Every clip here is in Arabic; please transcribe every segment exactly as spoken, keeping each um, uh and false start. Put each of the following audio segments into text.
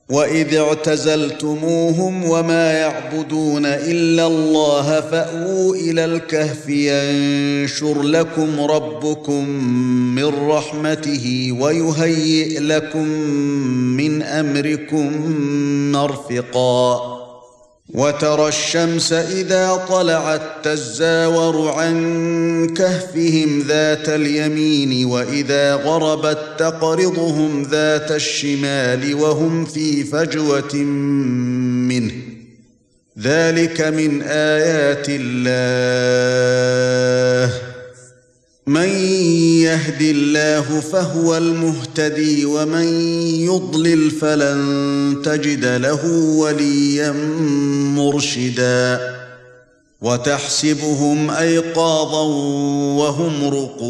وَإِذِ اعْتَزَلْتُمُوهُمْ وَمَا يَعْبُدُونَ إِلَّا اللَّهَ فَأْوُوا إِلَى الْكَهْفِ يَنشُرْ لَكُمْ رَبُّكُمْ مِنْ رَحْمَتِهِ وَيُهَيِّئْ لَكُمْ مِنْ أَمْرِكُمْ مَرْفَقًا وَتَرَى الشَّمْسَ إِذَا طَلَعَتْ تَزَاوَرُ عَنْ كَهْفِهِمْ ذَاتَ الْيَمِينِ وَإِذَا غَرَبَتْ تَقْرِضُهُمْ ذَاتَ الشِّمَالِ وَهُمْ فِي فَجْوَةٍ مِّنْهُ ذَلِكَ مِنْ آيَاتِ اللَّهِ مَن يَهْدِ اللَّهُ فَهُوَ الْمُهْتَدِي وَمَن يُضْلِلْ فَلَن تَجِدَ لَهُ وَلِيًّا مُّرْشِدًا وَتَحْسَبُهُمْ أَيْقَاظًا وَهُمْ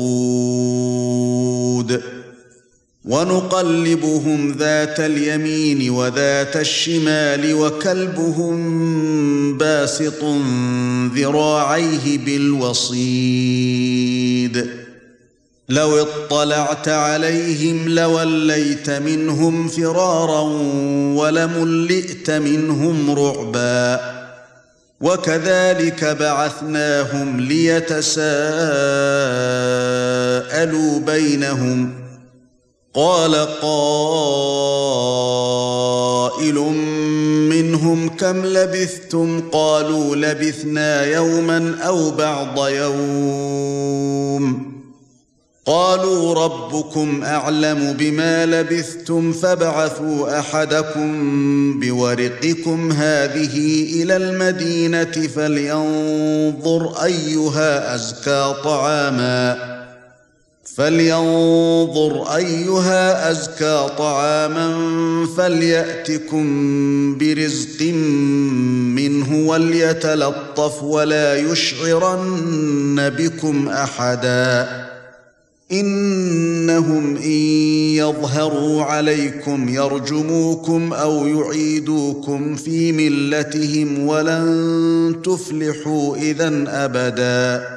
رُقُودٌ وَنُقَلِّبُهُمْ ذَاتَ الْيَمِينِ وَذَاتَ الشِّمَالِ وَكَلْبُهُم بَاسِطٌ ذِرَاعَيْهِ بِالْوَصِيدِ لَوِ اطَّلَعْتَ عَلَيْهِمْ لَوَلَّيْتَ مِنْهُمْ فِرَارًا وَلَمُلِئْتَ مِنْهُمْ رُعْبًا وَكَذَلِكَ بَعَثْنَاهُمْ لِيَتَسَاءَلُوا بَيْنَهُمْ قَالَ قَائِلٌ مِّنْهُمْ كَمْ لَبِثْتُمْ قَالُوا لَبِثْنَا يَوْمًا أَوْ بَعْضَ يَوْمٍ قَالُوا رَبُّكُمْ أَعْلَمُ بِمَا لَبِثْتُمْ فَابْعَثُوا أَحَدَكُمْ بِوَرِقِكُمْ هَٰذِهِ إِلَى الْمَدِينَةِ فَلْيَنظُرْ أَيُّهَا أَزْكَىٰ طَعَامًا فَلْيَنظُرْ أَيُّهَا أَزْكَىٰ طَعَامًا فَلْيَأْتِكُم بِرِزْقٍ مِّنْهُ وَلْيَتَلَطَّفْ وَلَا يُشْعِرَنَّ بِكُمْ أَحَدًا إِنَّهُمْ إِن يَظْهَرُوا عَلَيْكُمْ يَرْجُمُوكُمْ أَوْ يُعِيدُوكُمْ فِي مِلَّتِهِمْ وَلَن تُفْلِحُوا إِذًا أَبَدًا